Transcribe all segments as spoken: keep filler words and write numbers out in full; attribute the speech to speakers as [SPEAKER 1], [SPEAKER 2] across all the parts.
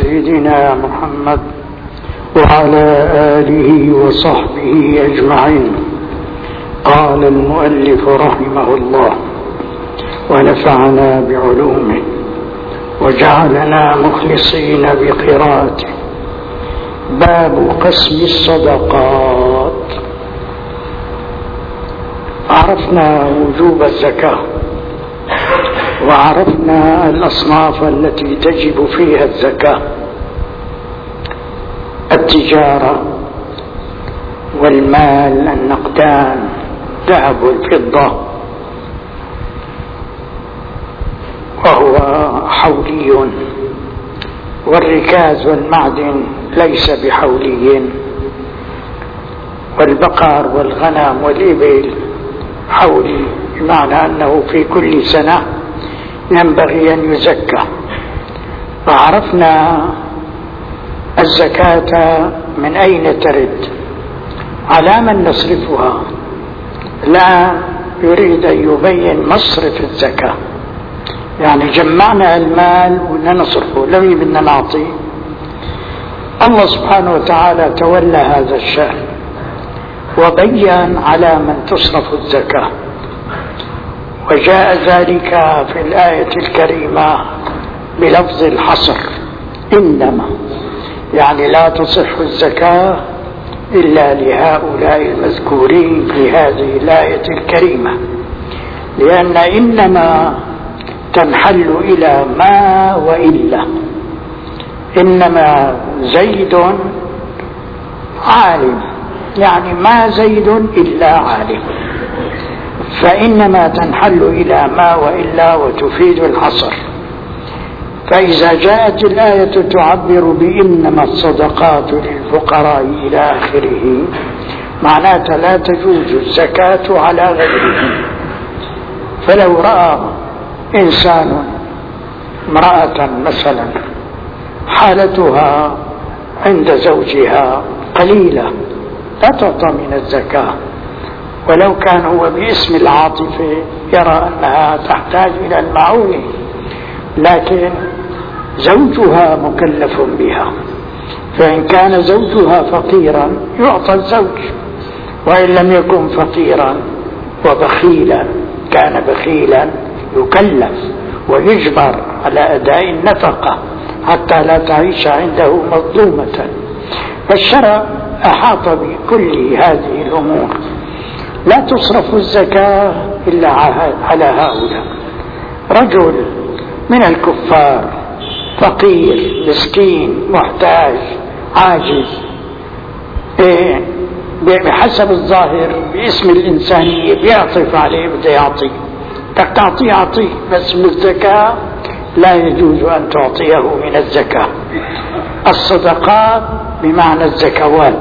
[SPEAKER 1] سيدنا محمد وعلى آله وصحبه أجمعين. قال المؤلف رحمه الله ونفعنا بعلومه وجعلنا مخلصين بقراءته. باب قسم الصدقات. عرفنا وجوب الزكاة وعرفنا الأصناف التي تجب فيها الزكاة: التجارة والمال النقدان ذهب والفضة، وهو حولي، والركاز والمعدن ليس بحولي، والبقر والغنم والإبل حولي، بمعنى أنه في كل سنة ينبغي أن يزكى. وعرفنا الزكاة من أين ترد، على من نصرفها. لا يريد أن يبين مصرف الزكاة، يعني جمعنا المال ونصرفه، لم بدنا نعطي. الله سبحانه وتعالى تولى هذا الشأن وبين على من تصرف الزكاة، وجاء ذلك في الآية الكريمة بلفظ الحصر: إنما، يعني لا تصح الزكاة إلا لهؤلاء المذكورين في هذه الآية الكريمة، لأن إنما تنحل إلى ما وإلا. إنما زيد عالم، يعني ما زيد إلا عالم، فإنما تنحل إلى ما وإلا وتفيد الحصر. فإذا جاءت الآية تعبر بإنما الصدقات للفقراء إلى آخره، معناتها لا تجوز الزكاة على غيره. فلو رأى إنسان امرأة مثلا حالتها عند زوجها قليلة لا تعطى من الزكاة، ولو كان هو باسم العاطفة يرى أنها تحتاج إلى المعونة، لكن زوجها مكلف بها، فإن كان زوجها فقيرا يعطى الزوج، وإن لم يكن فقيرا وبخيلا كان بخيلا يكلف ويجبر على أداء النفقة حتى لا تعيش عنده مظلومة. فالشرع أحاط بكل هذه الأمور. لا تصرف الزكاة إلا على هؤلاء: رجل من الكفار فقير مسكين محتاج عاجز، إيه بحسب الظاهر باسم الإنسانية بيعطف عليه بده يعطي، بدك تعطيه أعطيه، بس من الزكاة لا يجوز أن تعطيه من الزكاة. الصدقات بمعنى الزكوات،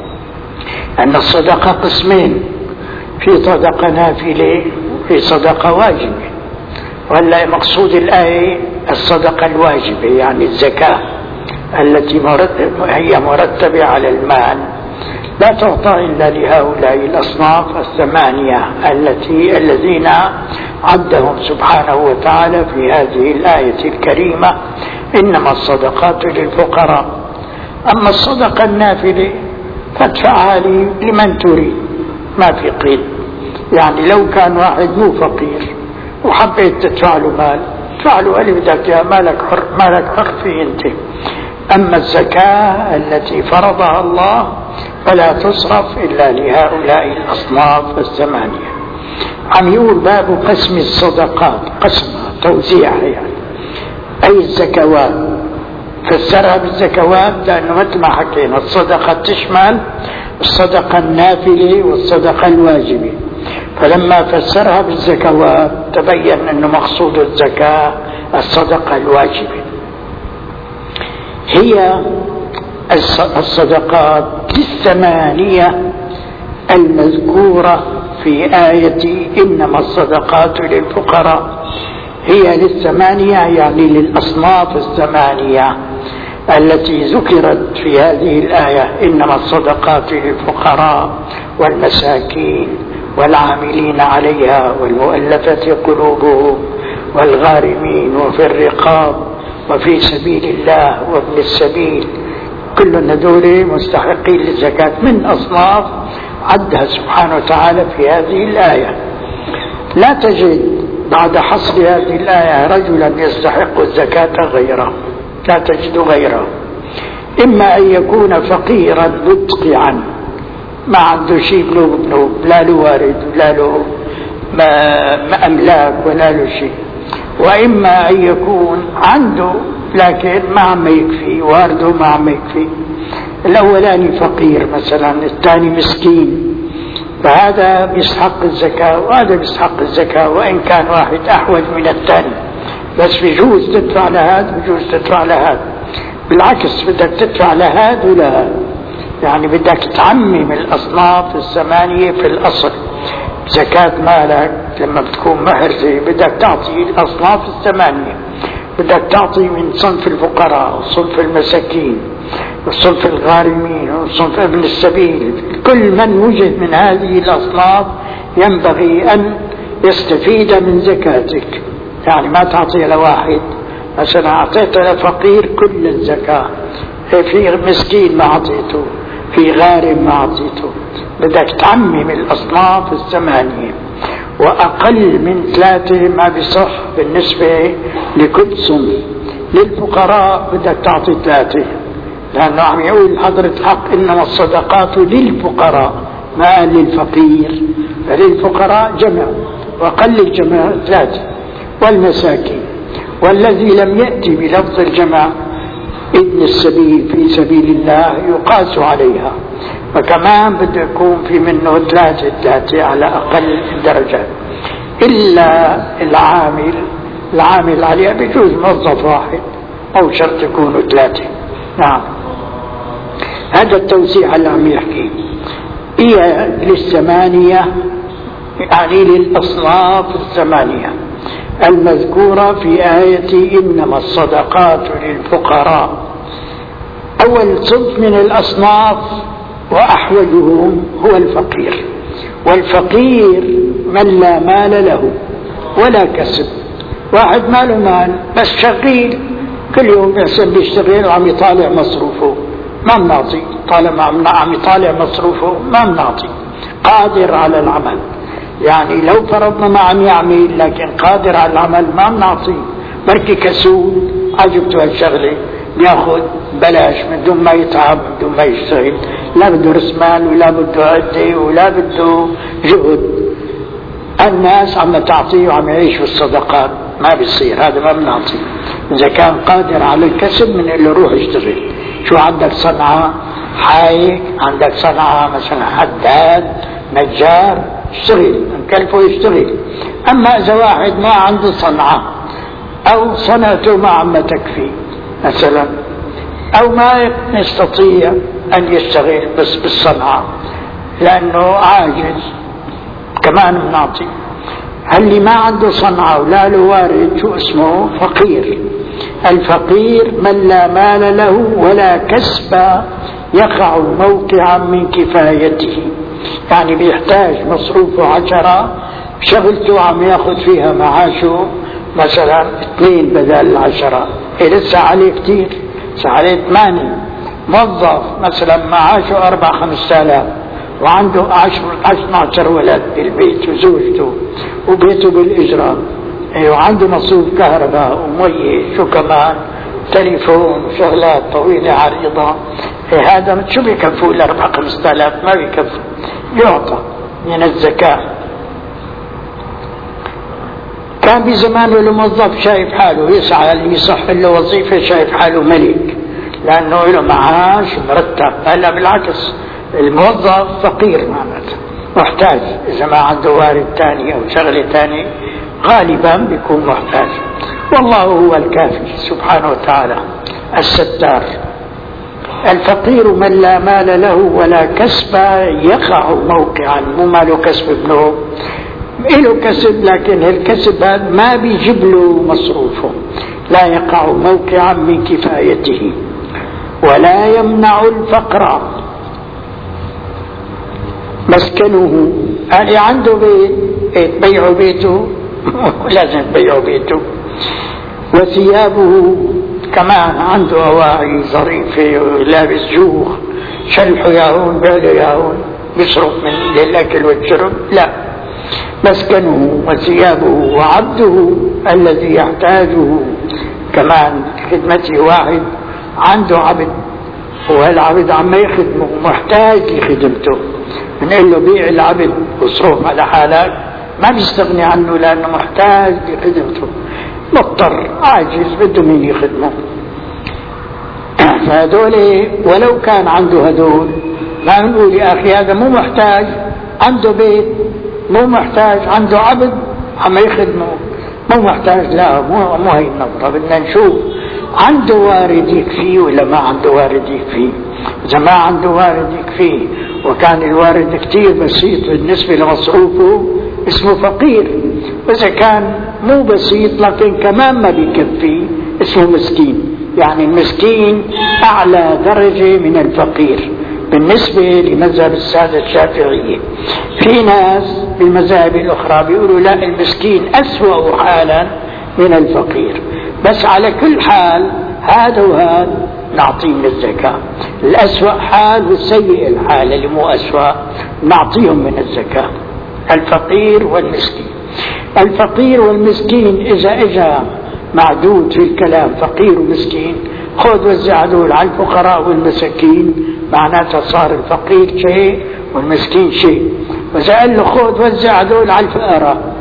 [SPEAKER 1] أن الصدقة قسمين: في صدقة نافلة وفي صدقة واجبة. وهلا مقصود الآية الصدقة الواجبة، يعني الزكاة التي هي مرتبة على المال، لا تعطى إلا لهؤلاء الأصناف الثمانية التي الذين عدهم سبحانه وتعالى في هذه الآية الكريمة: إنما الصدقات للفقراء. أما الصدقة النافلة فادفعها لمن تريد، ما في قيد. يعني لو كان واحد مو فقير وحبيت تدفع له مال، تدفع له اللي بدك اياه، مالك حر، مالك حر فيه انت. أما الزكاة التي فرضها الله فلا تصرف إلا لهؤلاء الأصناف الثمانية. عم يقول باب قسم الصدقات، قسمها توزيعها، يعني أي الزكوات. فسرها بالزكوات لأنه مثل ما حكينا الصدقة تشمل الصدقة النافلة والصدقة الواجبة، فلما فسرها بالزكوات تبين أنه مقصود الزكاة الصدقة الواجبة. هي الصدقات الثمانية المذكورة في آية إنما الصدقات للفقراء، هي للثمانية، يعني للأصناف الثمانية التي ذكرت في هذه الآية: إنما الصدقات للفقراء والمساكين والعاملين عليها والمؤلفة قلوبهم والغارمين وفي الرقاب وفي سبيل الله وابن السبيل، كل هذول مستحقين للزكاة من أصناف عدها سبحانه وتعالى في هذه الآية. لا تجد بعد حصر هذه الآية رجلا يستحق الزكاة غيره، لا تجد غيره. إما أن يكون فقيرا مدقعا ما عنده شيء بنوب بنوب، لا له وارد ولا له ما أملاك ولا له شيء، وإما أن يكون عنده لكن ما عم يكفي، وارده ما عم يكفي. الأولاني فقير مثلا، الثاني مسكين، فهذا بيستحق الزكاة وهذا بيستحق الزكاة، وإن كان واحد أحوج من الثاني، بس بيجوز تدفع لهذا بيجوز تدفع لهذا. بالعكس بدك تدفع لهذا ولا، يعني بدك تعمم الأصناف الثمانية في الأصل. زكاة مالك لما بتكون مهر زي بدك تعطي الأصناف الثمانية، بدك تعطي من صنف الفقراء وصنف المساكين وصنف الغارمين وصنف ابن السبيل. كل من وجد من هذه الأصناف ينبغي أن يستفيد من زكاتك. يعني ما تعطي لواحد مثلا أعطيت لفقير كل الزكاة، في مسكين ما أعطيته، في غارم ما أعطيته. بدك تعمم الأصناف الثمانية، وأقل من ثلاثة ما بيصح بالنسبة لكل صنف. للفقراء بدك تعطي ثلاثة، لأنه عم يقول حضرة حق إنما الصدقات للفقراء ما قال للفقير، فللفقراء جمع وأقل الجمع ثلاثة، والمساكين. والذي لم يأتي بلفظ الجمع ابن السبيل في سبيل الله يقاس عليها، فكمان بده يكون في منه ثلاثة ثلاثة على أقل الدرجات. إلا العامل العامل عليها بيجوز موظف واحد أو شرط يكونوا ثلاثة. نعم، هذا التوزيع اللي عم يحكي هي للثمانية، يعني للأصناف الثمانية المذكورة في آية إنما الصدقات للفقراء. أول صنف من الأصناف وأحوجهم هو الفقير. والفقير من لا مال له ولا كسب. واحد ماله مال بس شغيل كل يوم بيحسن بيشتغل وعم يطالع مصروفه، ما بنعطي. طالما عم يطالع مصروفه ما بنعطي. قادر على العمل، يعني لو فرضنا ما عم يعمل لكن قادر على العمل ما بنعطيه. بركي كسول عجبته هالشغله بياخذ بلاش من دون ما يتعب من دون ما يشتغل، لا بده رسمان ولا بده عده ولا بده جهد. الناس عم تعطيه وعم يعيش بالصدقات، ما بيصير، هذا ما بنعطيه. إذا كان قادر على الكسب من اللي روح يشتغل. شو عندك صنعة حايك، عندك صنعة مثلا حداد نجار، اشتغل نكلفه يشتغل. أما إذا واحد ما عنده صنعة أو صنعته ما عم تكفي مثلا، أو ما يستطيع أن يشتغل بس بالصنعة لأنه عاجز، كمان بنعطي. اللي ما عنده صنعة ولا له وارد شو اسمه؟ فقير. الفقير من لا مال له ولا كسب يقع موقعا من كفايته، يعني بيحتاج مصروفه عشرة، شغلته عم ياخذ فيها معاشه مثلا اثنين بدل العشرة، إيه لسه عليه كتير، لسه عليه ثمانية. موظف مثلا معاشه أربع خمسة آلاف وعنده عشر عشر ولد بالبيت وزوجته وبيته بالإجرام، إيه وعنده مصروف كهرباء ومية، شو كمان تليفون وشغلات طويلة عريضة. إيه هذا شو بيكفوا الأربع خمسة آلاف؟ ما بيكفوا، يعطى من الزكاة. كان بزمانه الموظف شايف حاله يسعى اللي يصح له وظيفة، شايف حاله ملك لأنه له معاش مرتب. هلا بالعكس، الموظف فقير معناته محتاج، إذا ما عنده وارد ثاني أو شغلة ثانية غالبا بيكون محتاج. والله هو الكافي سبحانه وتعالى الستار. الفقير من لا مال له ولا كسب يقع موقعا، مو ماله كسب ابنه، له كسب لكن الكسب ما بيجيب له مصروفه، لا يقع موقعا من كفايته ولا يمنع الفقر مسكنه. يعني عنده بيت بيعوا بيته لازم تبيعوا بيته، وثيابه كمان عنده أواعي ظريفة ولابس جوخ، شلحه ياهون بعده ياهون، بيصرف من للأكل والشرب، لا، مسكنه وثيابه وعبده الذي يحتاجه. كمان خدمته واحد عنده عبد، والعبد عم يخدمه محتاج لخدمته، بنقول له بيع العبد واصرف على حالك، ما بيستغني عنه لأنه محتاج لخدمته، مضطر عاجز بده مين يخدمه. فهدول ولو كان عنده هدول ما بنقول يا أخي هذا مو محتاج، عنده بيت مو محتاج، عنده عبد عم يخدمه مو محتاج، لا، مو مو هي النظرة. بدنا نشوف عنده وارد يكفيه ولا ما عنده وارد يكفيه. إذا ما عنده وارد يكفيه وكان الوارد كتير بسيط بالنسبة لمصروفه اسمه فقير، وإذا كان مو بسيط لكن كمان ما بيكفيه اسمه مسكين. يعني المسكين أعلى درجة من الفقير بالنسبة لمذهب السادة الشافعية. في ناس بالمذاهب الأخرى بيقولوا لا، المسكين أسوأ حالا من الفقير. بس على كل حال هذا وهذا نعطيه من الزكاة، الأسوأ حال والسيء الحال اللي مو أسوأ نعطيهم من الزكاة، الفقير والمسكين. الفقير والمسكين إذا إجا معدود في الكلام فقير ومسكين، خذ وزع دول على الفقراء والمساكين، معناتها صار الفقير شيء والمسكين شيء. وإذا قال له خذ وزع دول على الفقراء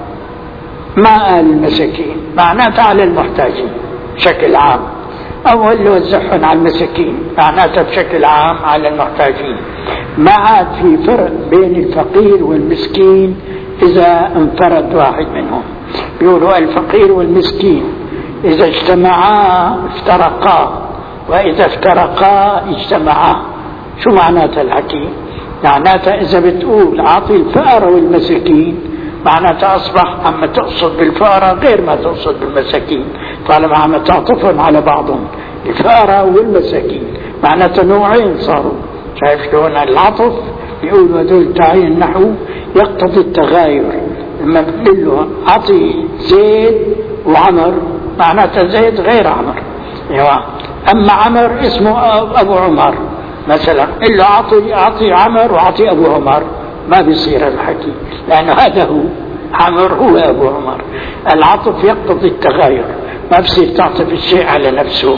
[SPEAKER 1] ما قال المساكين، معناتها على المحتاجين بشكل عام، أو قال له وزعهم على المساكين معناتها بشكل عام على المحتاجين. ما عاد في فرق بين الفقير والمسكين إذا انفرد واحد منهم. بيقولوا الفقير والمسكين إذا اجتمعا افترقا، وإذا افترقا اجتمعا. شو معناتها الحكي؟ معناتها إذا بتقول أعطي الفقراء والمساكين معناتها أصبح عم تقصد بالفقراء غير ما تقصد بالمساكين، طالما عم تعطفهم على بعضهم الفقراء والمساكين، معناتها نوعين صاروا. شايف شلون العطف؟ بيقولوا هذول تعيين النحو يقتضي التغاير. لما بتقول له أعطي زيد وعمر معناتها زيد غير عمر، ايوه. أما عمر اسمه أبو عمر مثلا، قل له أعطي أعطي عمر وأعطي أبو عمر، ما بيصير الحكي، لأنه هذا هو عمر هو أبو عمر. العطف يقتضي التغاير، ما بصير تعطف الشيء على نفسه.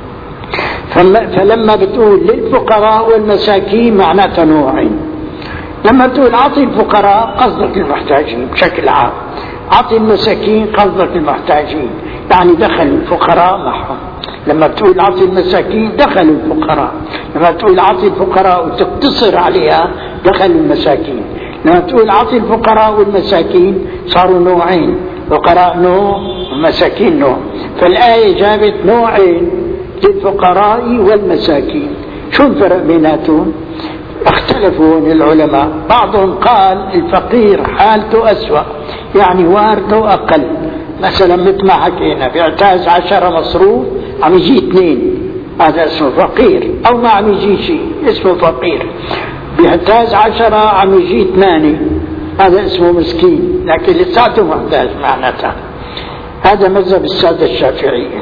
[SPEAKER 1] فلما بتقول للفقراء والمساكين معناتها نوعين. لما بتقول أعطي الفقراء قصدك المحتاجين بشكل عام، أعطي المساكين قصدك المحتاجين، يعني دخل الفقراء معهم. لما بتقول أعطي المساكين دخلوا الفقراء، لما بتقول أعطي الفقراء وتقتصر عليها دخلوا المساكين. لما تقول أعطي الفقراء والمساكين صاروا نوعين، فقراء نوع ومساكين نوع. فالآية جابت نوعين للفقراء والمساكين. شو الفرق بيناتهم؟ اختلفوا العلماء. بعضهم قال الفقير حالته أسوأ، يعني وارده أقل. مثلا مثل ما حكينا بيعتاز عشرة مصروف عم يجي اثنين، هذا اسمه فقير. أو ما عم يجي شيء اسمه فقير. بيعتاز عشرة عم يجي ثمانية، هذا اسمه مسكين، لكن لساته محتاج معناتها. هذا مذهب السادة الشافعية.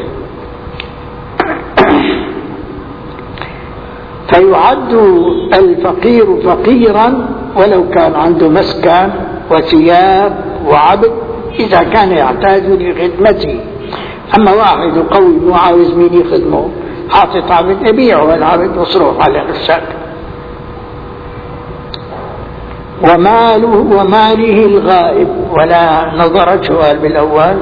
[SPEAKER 1] فيعد الفقير فقيرا ولو كان عنده مسكن وثياب وعبد إذا كان يحتاج لخدمته. أما واحد قوي مو عاوز مين يخدمه، حاطط عبد أبيعه العبد مصروف على نفسك. وماله وماله الغائب، ولا نظرت سؤال بالأول.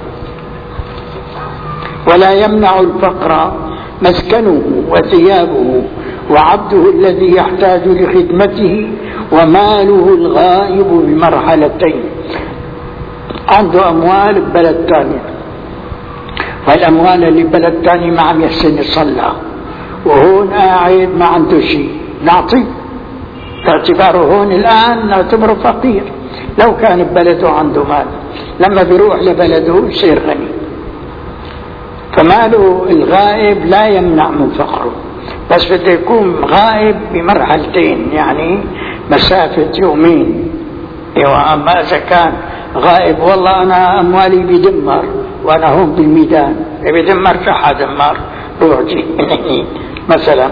[SPEAKER 1] ولا يمنع الفقر مسكنه وثيابه وعبده الذي يحتاج لخدمته وماله الغائب بمرحلتين. عنده أموال ببلد ثاني، والأموال اللي ببلد ثاني ما عم يحسن يصلى، وهون قاعد ما عنده شيء، نعطيه باعتباره هون الآن نعتبره فقير. لو كان ببلده عنده مال لما بيروح لبلده يصير غني. فماله الغائب لا يمنع من فقره، بس بده يكون غائب بمرحلتين، يعني مسافة يومين. ايوه. اما اذا كان غائب والله انا اموالي بدمر وأنا هون بالميدان بدمر في حد دمر روح جي مثلا.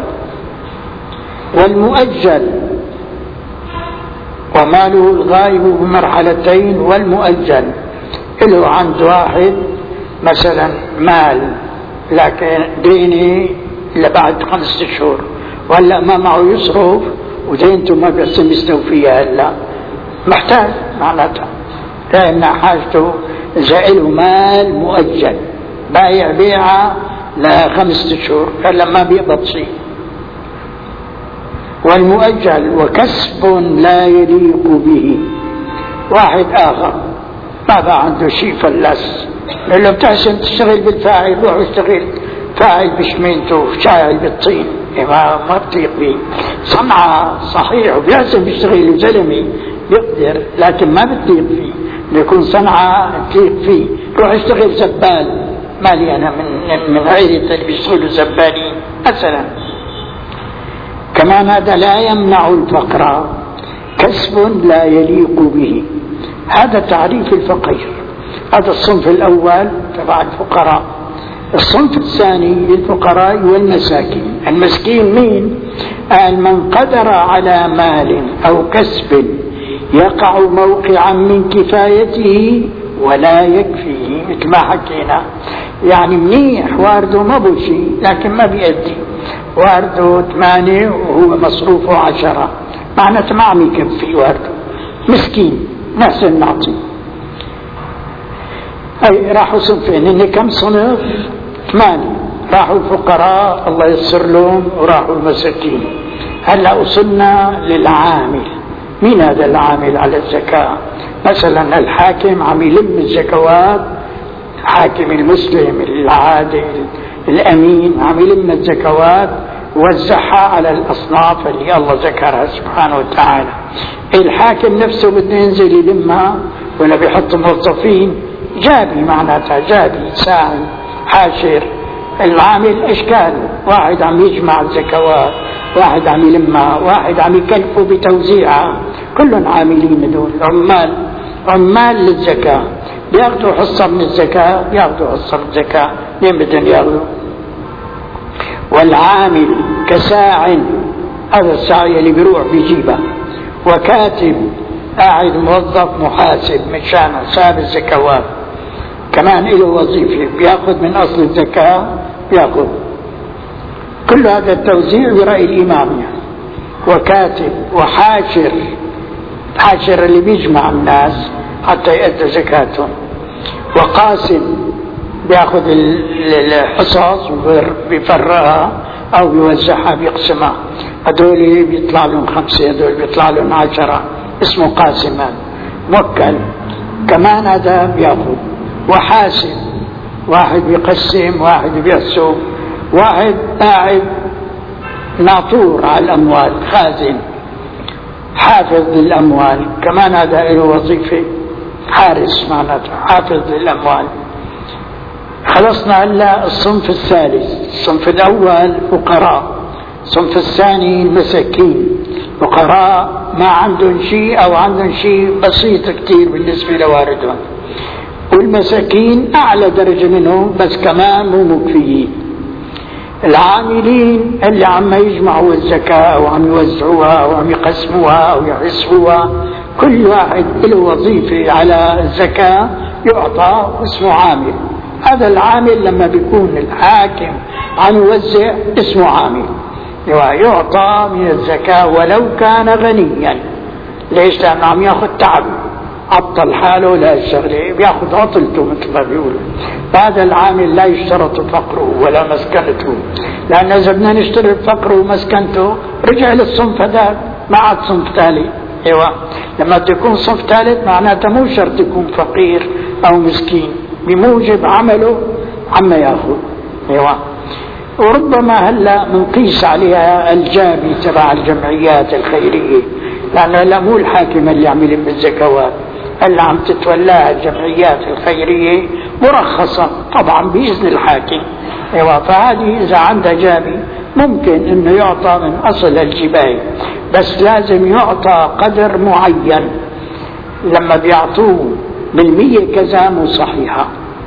[SPEAKER 1] والمؤجل وماله الغائب بمرحلتين. والمؤجل له عند واحد مثلا مال لكن ديني لبعد خمسة أشهر وهلا ما معه يصرف ودينته ما بيحسن يستوفيها هلا محتاج معناتها لأن حاجته زائله مال مؤجل بايع بيعة لخمسة أشهر هلا ما بيقبض شيء. والمؤجل وكسب لا يليق به. واحد آخر ما بقى عنده شيء فلس قال له بتحسن تشتغل بالفاعل روح اشتغل فاعل بشمينته شاعل بالطين ما ما بتيق به. صنعة صحيح وبيحسن بيشتغل وزلمي بيقدر لكن ما بتليق فيه ليكون صنعة تليق فيه. روح اشتغل زبال مالي أنا من من عائلة اللي بيشتغلوا زبالين مثلا. كمان هذا لا يمنع الفقر كسب لا يليق به. هذا تعريف الفقير. هذا الصنف الأول تبع الفقراء. الصنف الثاني للفقراء والمساكين. المسكين مين؟ قال من قدر على مال أو كسب يقع موقعا من كفايته ولا يكفيه مثل ما حكينا. يعني منيح وارده ما بو شيء لكن ما بيأدي وارده ثمانية وهو مصروفه عشرة معناته ما عم يكفي وارده مسكين نحسن نعطي. أي راحوا صنفين إن كم صنف؟ ثمانية. راحوا الفقراء الله يسر لهم وراحوا المساكين. هلا وصلنا للعامل. مين هذا العامل على الزكاة؟ مثلا الحاكم عم يلم الزكوات حاكم المسلم العادل الأمين عم يلم الزكوات وزعها على الأصناف اللي الله ذكرها سبحانه وتعالى. الحاكم نفسه بده ينزل يلمها ولا بيحط موظفين جابي معناتها جابي ساعد حاشر. العامل اشكال واحد عم يجمع الزكوات واحد عم يلمها واحد عم يكلفه بتوزيعها كلهم عاملين دول عمال عمال للزكاة بياخذوا حصة من الزكاة بياخذوا حصة من الزكاة مين بدهم ياخذوا. والعامل كساع هذا الساعي اللي بيروح بيجيبها. وكاتب قاعد موظف محاسب مشان حساب الزكوات كمان له وظيفة بياخذ من أصل الزكاة بياخذ. كل هذا التوزيع برأي الإمام يعني. وكاتب وحاشر حاشر اللي بيجمع الناس حتى يؤدوا زكاتهم. وقاسم بياخذ الحصص وبيفرقها أو بيوزعها بيقسمها. هذول بيطلع لهم خمسة هذول بيطلع لهم عشرة اسمه قاسما. موكل كمان هذا بياخذ. وحاسب واحد بيقسم واحد بيحسب واحد قاعد ناطور على الأموال خازن حافظ للأموال كمان هذا له وظيفة حارس معناته حافظ للأموال. خلصنا هلا الصنف الثالث. الصنف الأول فقراء. الصنف الثاني المساكين فقراء ما عندهم شيء أو عندهم شيء بسيط كتير بالنسبة لواردهم. والمساكين أعلى درجة منهم بس كمان مو مكفيين. العاملين اللي عم يجمعوا الزكاة وعم يوزعوها وعم يقسموها ويحسبوها كل واحد له وظيفة على الزكاة يعطى اسمه عامل. هذا العامل لما بيكون الحاكم عم يوزع اسمه عامل يعطى من الزكاة ولو كان غنيا. ليش؟ لأنه عم ياخذ تعب عطل حاله لا الشغله بياخذ عطلته مثل ما بيقولوا. فهذا العامل لا يشترط فقره ولا مسكنته لأن إذا بدنا نشترط فقره ومسكنته رجع للصنف هذا ما عاد صنف ثالث. ايوه لما تكون صنف ثالث معناته مو شرط يكون فقير أو مسكين بموجب عمله عما ياخذ. ايوه وربما هلا منقيس عليها الجابي تبع الجمعيات الخيرية لأنه لا مو الحاكم اللي عمل بالزكوات اللي عم تتولاها الجمعيات الخيرية مرخصة طبعا بإذن الحاكم. ايوه فهذه إذا عندها جابي ممكن انه يعطى من اصل الجباية بس لازم يعطى قدر معين. لما بيعطوه بالمية كذا مو صحيحة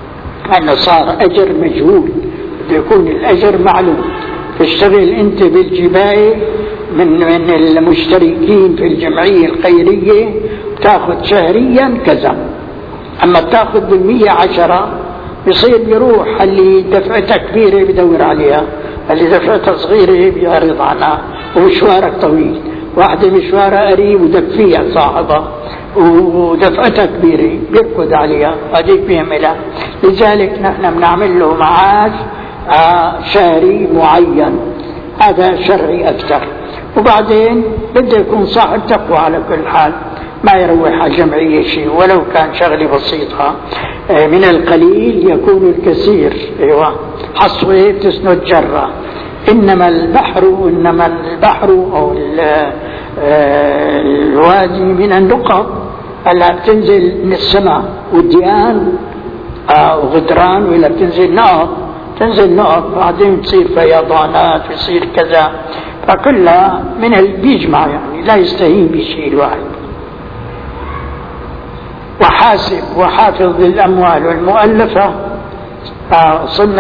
[SPEAKER 1] أنه صار أجر مجهول، بده يكون الأجر معلوم. تشتغل أنت بالجباية من من المشتركين في الجمعية الخيرية تأخذ شهريا كذا، أما تأخذ بالمية عشرة يصير بيروح اللي دفعتها كبيرة بدور عليها، اللي دفعتها صغيرة بيعرض عنها، ومشوارك طويل. واحدة مشوارها قريب ودفيها صاحبها ودفعتها كبيرة بيركض عليها، هذيك بيعملها. لذلك نحن بنعمل له معاش شهري معين، هذا شرعي أكثر. وبعدين بده يكون صاحب تقوى على كل حال، ما يروح على جمعية شيء ولو كان شغلة بسيطة. من القليل يكون الكثير. ايوه حصوة تسند جرة. انما البحر انما البحر او الوادي من النقط اللي بتنزل من السماء، والديان وغدران ولا بتنزل نقط، تنزل نقط بعدين تصير فيضانات ويصير كذا، فكلها من بيجمع، يعني لا يستهين بشيء الواحد. وحاسب وحافظ للأموال والمؤلفة. صلنا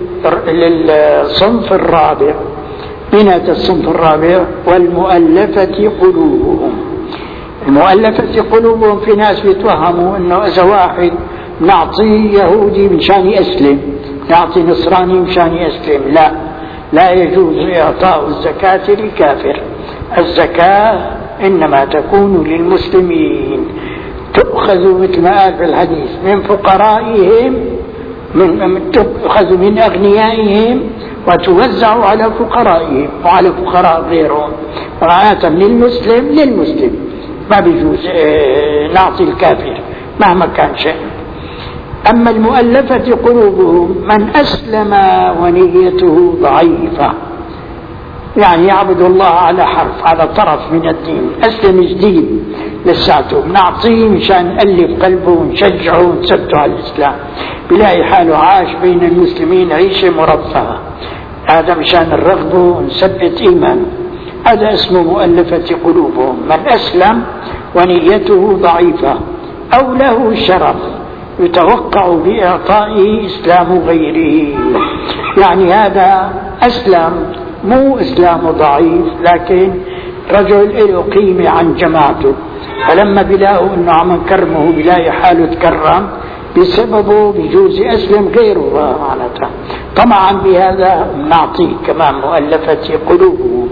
[SPEAKER 1] للصنف الرابع. من هذا الصنف الرابع؟ والمؤلفة قلوبهم. المؤلفة قلوبهم في ناس بيتوهموا انه اذا واحد نعطيه يهودي مشان يسلم، نعطي نصراني مشان يسلم، لا لا يجوز اعطاء الزكاة للكافر. الزكاة انما تكون للمسلمين، تؤخذ مثل ما قال في الحديث من فقرائهم، من تؤخذ من أغنيائهم وتوزع على فقرائهم وعلى فقراء غيرهم، معناتها من المسلم للمسلم، ما بيجوز نعطي الكافر مهما كان شيء. أما المؤلفة قلوبهم من أسلم ونيته ضعيفة، يعني يعبد الله على حرف، على طرف من الدين، أسلم جديد لساته، بنعطيه مشان نألف قلبه ونشجعه ونثبته على الإسلام، بلاقي حاله عاش بين المسلمين عيشة مرفهة، هذا مشان الرغبة ونثبت إيمانه، هذا اسمه مؤلفة قلوبهم. من أسلم ونيته ضعيفة أو له شرف يتوقع بإعطائه إسلام غيره، يعني هذا أسلم مو إسلام ضعيف، لكن رجل له قيمة عن جماعته، فلما بيلاقوا إنه عم نكرمه بيلاقي حاله تكرم بسببه بيجوز أسلم غيره معناتها. طمعا بهذا نعطيه كمان مؤلفة قلوبه.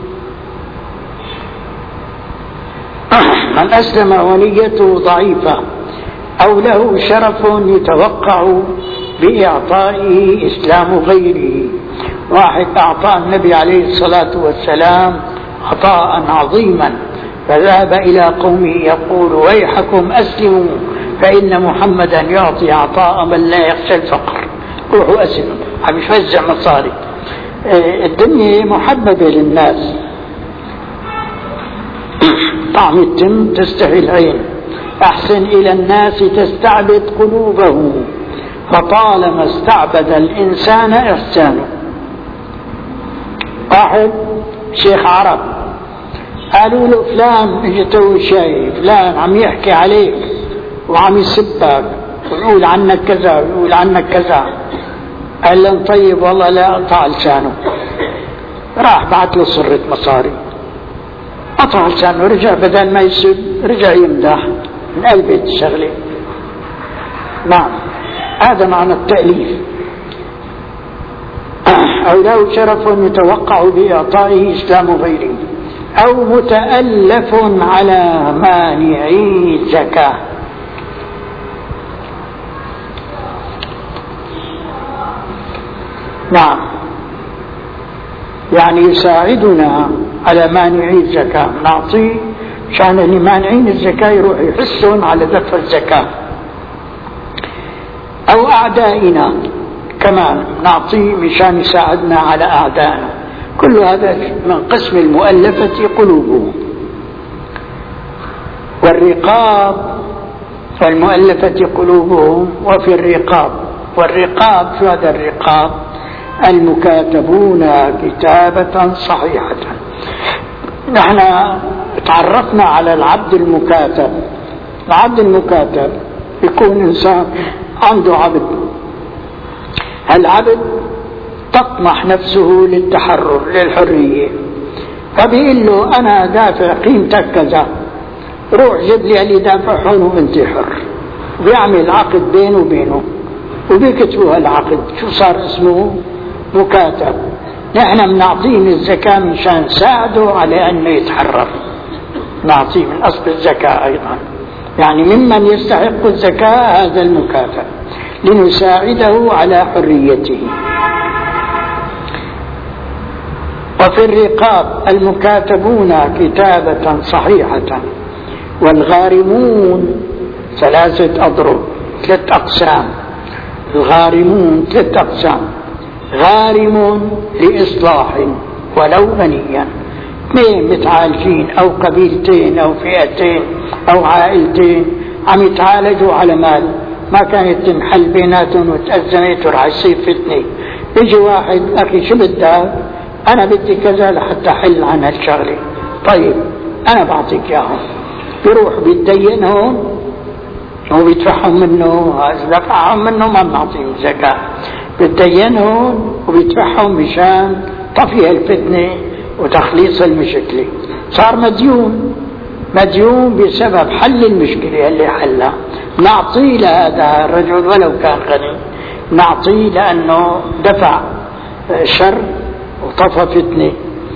[SPEAKER 1] من أسلم ونيته ضعيفة أو له شرف يتوقع بإعطائه إسلام غيره. واحد أعطى النبي عليه الصلاة والسلام عطاء عظيما، فذهب إلى قومه يقول ويحكم أسلموا فإن محمدا يعطي عطاء من لا يخشى الفقر. روحوا أسلموا، عم يفزع مصاري. الدنيا محببة للناس، طعم التم تستحي العين، أحسن إلى الناس تستعبد قلوبه، فطالما استعبد الإنسان إحسانه. واحد شيخ عرب قالوا له فلان اجته شاي، فلان عم يحكي عليك وعم يسبك ويقول عنك كذا ويقول عنك كذا. قال له طيب والله لا أقطع لسانه. راح بعت له صرة مصاري، قطع لسانه، رجع بدل ما يسب رجع يمدح من قلب الشغلة. نعم هذا معنى التأليف. أو له شرف يتوقع بإعطائه إسلام غيره، أو متألف على مانعي الزكاة. نعم يعني يساعدنا على مانعي الزكاة، نعطيه شان اللي مانعين الزكاة يروح يحسون على دفع الزكاة. أو أعدائنا كمان نعطيه مشان يساعدنا على أعدائنا. كل هذا من قسم المؤلفة قلوبهم. والرقاب والمؤلفة قلوبهم وفي الرقاب. والرقاب شو هذا الرقاب؟ المكاتبون كتابة صحيحة. نحن تعرفنا على العبد المكاتب. العبد المكاتب يكون إنسان عنده عبد العبد تطمح نفسه للتحرر للحرية، فبيقول له أنا دافع قيمتك كذا، روح جيب لي اللي دافعهم وانت حر. وبيعمل عقد بينه وبينه وبيكتبوا هالعقد، شو صار اسمه؟ مكاتب. نحن بنعطيه من الزكاة مشان نساعده على أنه يتحرر، نعطيه من أصل الزكاة أيضا، يعني ممن يستحق الزكاة هذا المكاتب لنساعده على حريته. وفي الرقاب المكاتبون كتابة صحيحة، والغارمون ثلاثة أضرب، ثلاث أقسام. الغارمون ثلاث أقسام: غارم لإصلاح ولو غنيا، اثنين متعالجين أو قبيلتين أو فئتين أو عائلتين عم يتعالجوا على مال ما كانت تنحل بيناتهم وتأزمت ورح يصير فتنة. يجي واحد: أخي شو بدك؟ أنا بدي كذا لحتى أحل عن هالشغلة. طيب أنا بعطيك إياهم. بيروح بيتدينهم وبيدفعهم منه، دفعهم منه ما بنعطيهم زكاة، بيتدينهم وبيدفعهم مشان طفي الفتنة وتخليص المشكلة. صار مديون، مديون بسبب حل المشكلة اللي حلها. نعطيه لهذا الرجل ولو كان غني، نعطيه لأنه دفع شر وطفى فتنة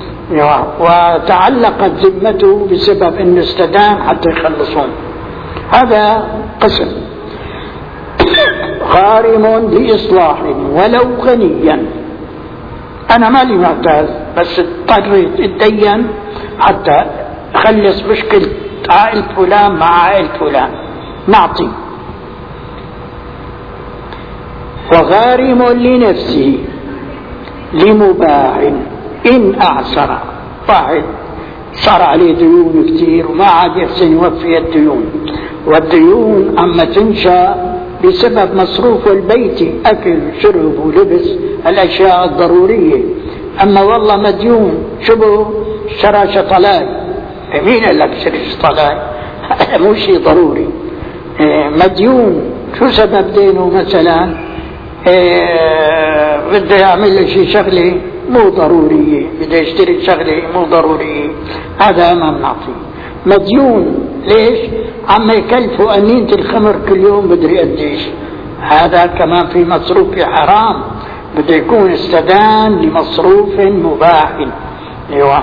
[SPEAKER 1] وتعلقت ذمته بسبب أنه استدان حتى يخلصون. هذا قسم. غارم لإصلاح ولو غنيا، أنا مالي معتاز بس اضطريت اتدين حتى أخلص مشكلة عائلة فلان مع عائلة فلان، نعطي. وغارم لنفسه لمباح إن أعسر، واحد صار عليه ديون كثير وما عاد يحسن يوفي الديون، والديون أما تنشأ بسبب مصروف البيت، أكل شرب ولبس، الأشياء الضرورية. أما والله مديون شبه اشترى شطلاي، مين قال لك اشتري شطلاي؟ هذا مو شيء ضروري. مديون شو سبب دينه؟ مثلا بده يعمل له شيء شغله مو ضرورية، بده يشتري شغله مو ضرورية، هذا ما بنعطيه. مديون ليش؟ عم يكلفوا أنينة الخمر كل يوم بدري قديش، هذا كمان في مصروف حرام، بده يكون استدان لمصروف مباح ايوه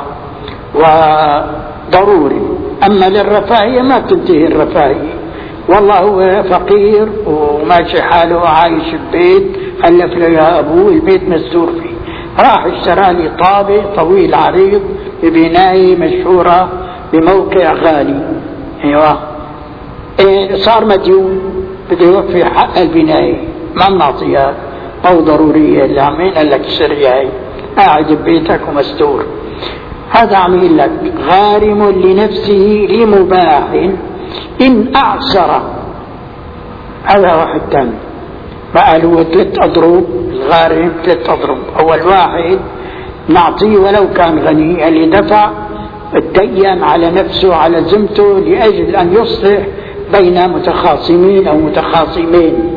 [SPEAKER 1] وضروري. أما للرفاهية ما تنتهي الرفاهية، والله هو فقير وماشي حاله عايش ببيت ألف له يا أبوه، البيت مستور فيه، راح اشترى لي طابق طويل عريض ببناية مشهورة بموقع غالي ايوه، إيه صار مديون بده يوفي حق البناية، ما بنعطيها أو ضرورية. اللي عمين قال لك اشتري هاي، قاعد ببيتك ومستور. هذا عم يقول لك غارم لنفسه لمباح إن أعسر. هذا واحد ثاني ما قال هو ثلاث أضرب، الغارم ثلاث أضرب. أول واحد نعطيه ولو كان غني، اللي دفع الدين على نفسه على ذمته لأجل أن يصلح بين متخاصمين أو متخاصمين.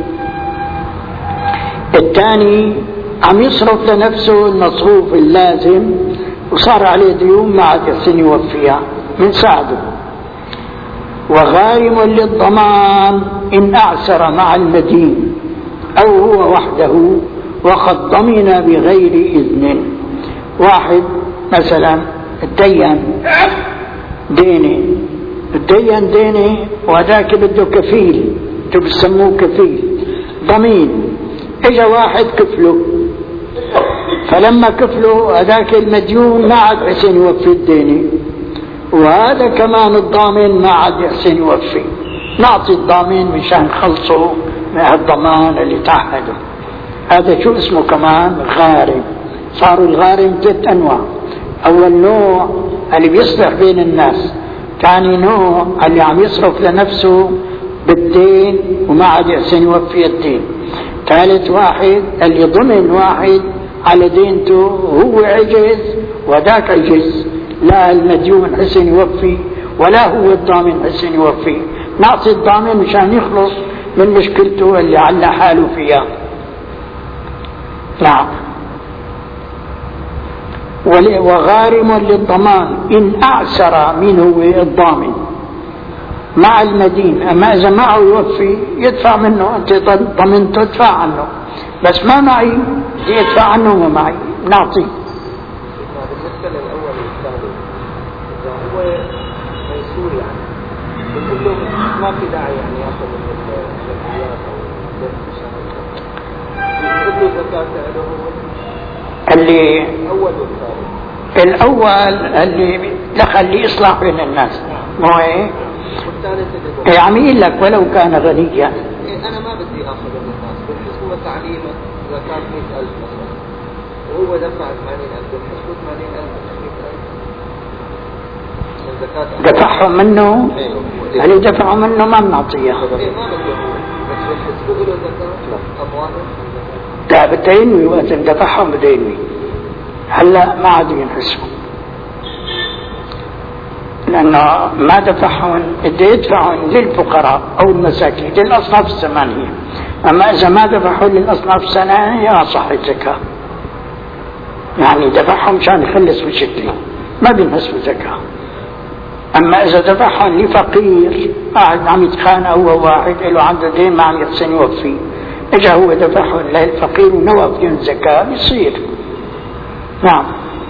[SPEAKER 1] الثاني عم يصرف لنفسه المصروف اللازم وصار عليه ديون ما عاد يحسن يوفيها، من ساعده. وغارم للضمان إن أعسر مع المدين أو هو وحده وقد ضمن بغير إذن. واحد مثلا الدين ديني، الدين ديني وهذاك بده كفيل، انتو بسموه كفيل ضمين. اجا واحد كفله، فلما كفله هذاك المديون ما عاد يحسن يوفي الدين، وهذا كمان الضامن ما عاد يحسن يوفي، نعطي الضامن مشان خلصه من الضمان اللي تعهده. هذا شو اسمه كمان؟ غارم. صاروا الغارم ثلاث انواع: اول نوع اللي بيصلح بين الناس، ثاني نوع اللي عم يصرف لنفسه بالدين وما عاد يحسن يوفي الدين، ثالث واحد اللي ضمن واحد على دينته وهو عجز وذاك عجز، لا المديون حسن يوفي ولا هو الضامن حسن يوفي، نعطي الضامن مشان يخلص من مشكلته اللي على حاله فيها. نعم. وغارم للضمان إن أعسر منه الضامن مع المدين. أما إذا معه يوفي يدفع منه، أنت ضمنت تدفع عنه، بس ما معي يدفع عنه ما معي نعطيه.
[SPEAKER 2] بالنسبة للأول والثاني إذا هو ميسور يعني بنقول له ما في داعي يعني يأخذ من الشركيات أو بنقول له زكاة له
[SPEAKER 1] اللي
[SPEAKER 2] الأول والثاني.
[SPEAKER 1] الأول اللي دخل لإصلاح بين الناس مو هيك؟ يعني يقول لك ولو كان غنيا.
[SPEAKER 2] أنا ما بدي آخذ من الناس، بنحس هو تعليمه زكاة مئة ألف مثلا وهو دفع ثمانين ألف، بنحس له ثمانين ألف من زكاة
[SPEAKER 1] دفعهم منه، اللي دفعوا منه ما بنعطيه.
[SPEAKER 2] إيه ما بدي أقول، بس بنحس له له زكاة أمواله.
[SPEAKER 1] لا بده ينوي، وقت دفعهم بده ينوي. هلا ما عاد ينحسوا لأنه ما دفعهم، بده يدفعهم للفقراء أو المساكين للأصناف الثمانية. أما إذا ما دفعوا للأصناف الثمانية صح الزكاة، يعني دفعهم مشان يخلص بشكله ما بينحسبوا زكاة. أما إذا دفعهم لفقير قاعد عم يتخانق هو واحد له عنده دين ما عم يحسن يوفي، إجا هو دفعهم للفقير ونوى بدون الزكاة بيصير. نعم.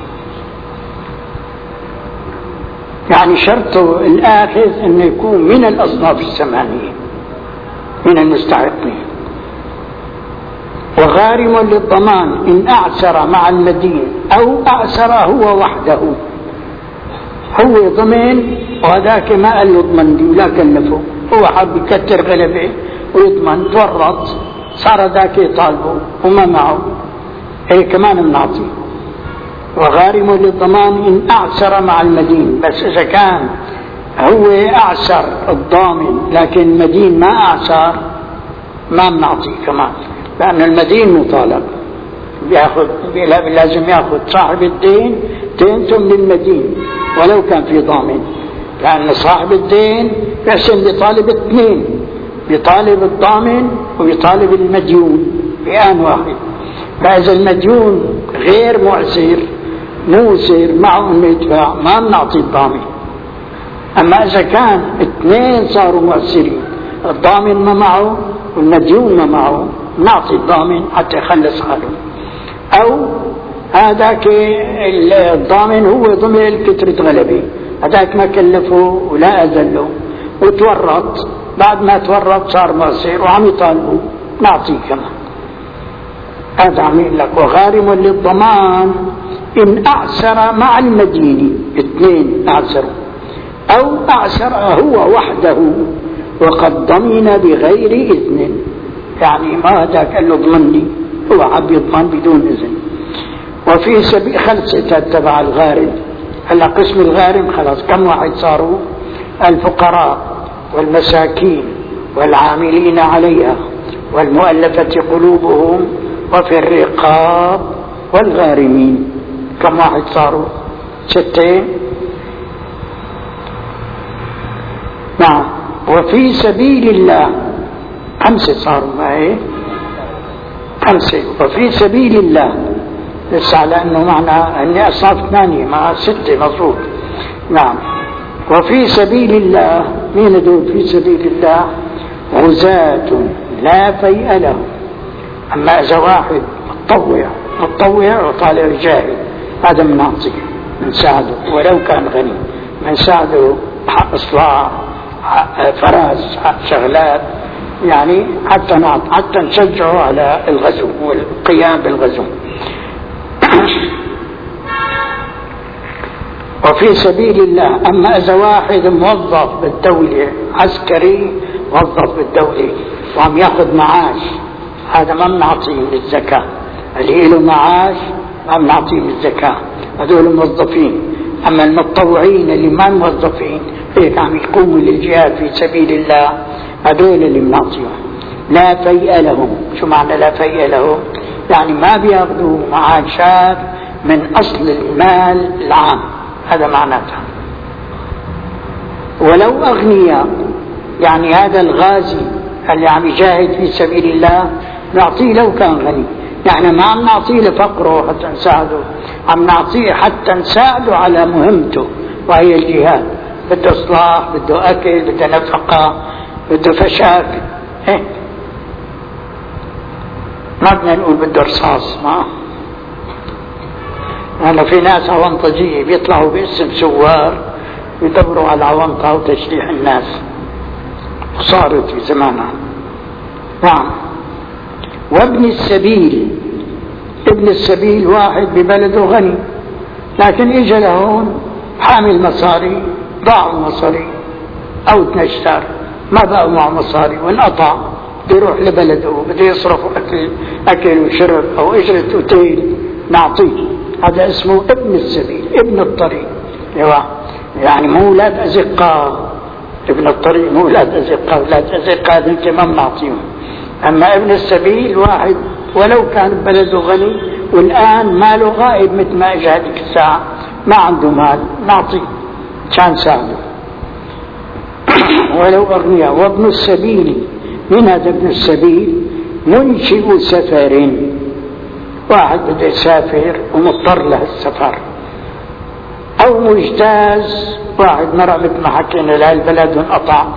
[SPEAKER 1] يعني شرطه الآخذ أنه يكون من الأصناف الثمانية من المستحقين. وغارم للضمان إن أعسر مع المدين أو أعسر هو وحده. هو ضمن وهذاك ما قال له اضمن دي ولا كلفه، هو حاب يكتر غلبه ويضمن، تورط صار ذاك يطالبه وما معه، هي كمان بنعطيه. وغارم للضمان إن أعسر مع المدين، بس إذا كان هو أعسر الضامن لكن المدين ما أعسر ما بنعطيه كمان، لأن المدين مطالب بياخذ، لازم ياخذ صاحب الدين دينته من المدين ولو كان في ضامن، لأن صاحب الدين يحسن بيطالب اثنين، بيطالب الضامن وبيطالب المديون بآن واحد. فإذا المديون غير معسر موسر معه انه يدفع ما بنعطي الضامن. اما اذا كان اثنين صاروا معسرين، الضامن ما معه والمديون ما معه، نعطي الضامن حتى يخلص حاله. او هذاك الضامن هو ضمن كثرة غلبه، هذاك ما كلفه ولا اذله وتورط، بعد ما تورط صار معسر وعم يطالبه نعطيه كمان. هذا عم يقول لك وغارم للضمان إن أعسر مع المدين، اثنين أعسروا أو أعسر هو وحده وقد ضمن بغير إذن، يعني ما هذاك قال له ضمني، هو عم يضمن بدون إذن. وفي سبيل خلصت تبع الغارم. هلا قسم الغارم خلاص كم واحد صاروا؟ الفقراء والمساكين والعاملين عليها والمؤلفة قلوبهم وفي الرقاب والغارمين. كم واحد صاروا؟ ستين. نعم. وفي سبيل الله خمسة صاروا معي، خمسة. وفي سبيل الله لسه على أنه معنى أني أصناف ثمانية مع ستة مفروض. نعم. وفي سبيل الله، مين دول في سبيل الله؟ غزاة لا فيء له. أما إذا واحد متطوع متطوع وطالع جاهد، هذا من نعطيه، من ساعده ولو كان غني، من ساعده حق إصلاح، حق فراس، حق شغلات، يعني حتى نعط حتى نشجعه على الغزو والقيام بالغزو. وفي سبيل الله. أما إذا واحد موظف بالدولة عسكري، موظف بالدولة وعم ياخذ معاش، هذا ما بنعطيه من الزكاة. اللي له معاش ما بنعطيه من الزكاة، هذول موظفين. أما المتطوعين اللي ما موظفين هيك عم يقوموا للجهاد في سبيل الله، هذول اللي بنعطيهم. لا فيء لهم. شو معنى لا فيء لهم؟ يعني ما بياخذوا معاشات من أصل المال العام، هذا معناتها. ولو أغنياء، يعني هذا الغازي اللي عم يجاهد في سبيل الله نعطيه لو كان غني، يعني ما عم نعطيه لفقره حتى نساعده، عم نعطيه حتى نساعده على مهمته وهي الجهاد. بده إصلاح، بده أكل، بده نفقة، بده فشاك. إيه؟ ما بدنا نقول بده رصاص. ما هلا في ناس عوانطجية بيطلعوا باسم سوار يدوروا على العوانطة وتشليح الناس، صارت في زمانها. نعم. وابن السبيل، ابن السبيل واحد ببلده غني لكن اجى لهون حامل مصاري، ضاعوا مصاري او تنشتر، ما بقوا معه مصاري وانقطع، بده يروح لبلده بده يصرف اكل اكل وشرب او اجرة اوتيل، نعطيه. هذا اسمه ابن السبيل، ابن الطريق. يعني مو اولاد ازقاء، ابن الطريق مو اولاد ازقاء، اولاد ازقاء هذول ما بنعطيهم. اما ابن السبيل واحد ولو كان بلده غني والان ماله غائب مثل ما اجى هذيك الساعه، ما عنده مال، نعطيه كان ساعده ولو اغنياء. وابن السبيل، من هذا ابن السبيل؟ منشئ سفر، واحد بده يسافر ومضطر له السفر. او مجتاز، واحد مرة مثل ما حكينا له البلد وانقطع.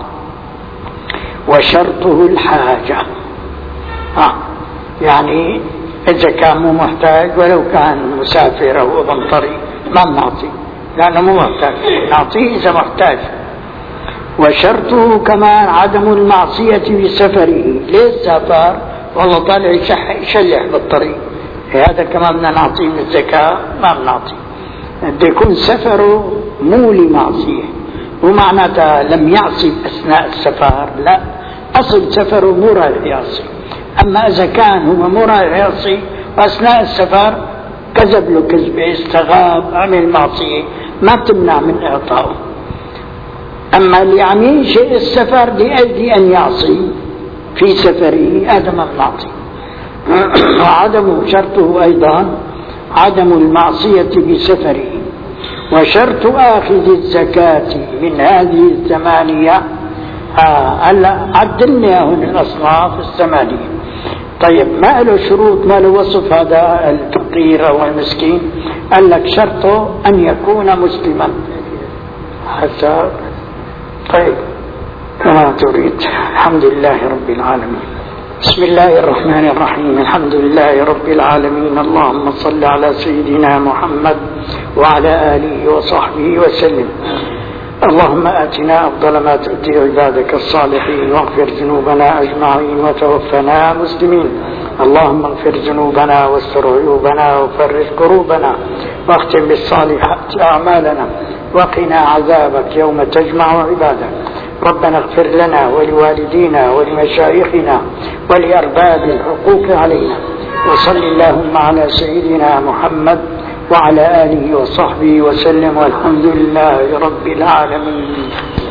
[SPEAKER 1] وشرطه الحاجة، آه. يعني إذا كان مو محتاج ولو كان مسافر أو ابن طريق ما بنعطيه لأنه مو محتاج، نعطيه إذا محتاج. وشرطه كمان عدم المعصية بسفره. ليه السفر؟ والله طالع يشلح بالطريق، هذا كمان بدنا نعطيه من الزكاة، ما بنعطيه. بده يكون سفره مو لمعصية، ومعناتها لم يعصي أثناء السفر، لا، أصل سفره مو رايح يعصي. أما إذا كان هو مو رايح يعصي وأثناء السفر كذب له كذبة، استغاب، عمل معصية، ما تمنع من إعطائه. أما اللي عم ينشئ السفر لأجل أن يعصي في سفره هذا ما بنعطيه. وعدم شرطه أيضا عدم المعصية بسفره. وشرط آخذ الزكاة من هذه الثمانية، هلا عدلنا هنا الأصناف الثمانية. طيب ما له شروط، ما له وصف هذا الفقير أو المسكين؟ قال لك شرطه أن يكون مسلما حتى. طيب كما تريد. الحمد لله رب العالمين. بسم الله الرحمن الرحيم. الحمد لله رب العالمين. اللهم صل على سيدنا محمد وعلى آله وصحبه وسلم. اللهم آتنا أفضل ما تؤتي عبادك الصالحين، واغفر ذنوبنا أجمعين، وتوفنا مسلمين. اللهم اغفر ذنوبنا واستر عيوبنا وفرج كروبنا، واختم بالصالحات أعمالنا، وقنا عذابك يوم تجمع عبادك. ربنا اغفر لنا ولوالدينا ولمشايخنا ولأرباب الحقوق علينا. وصل اللهم على سيدنا محمد وعلى آله وصحبه وسلم، والحمد لله رب العالمين.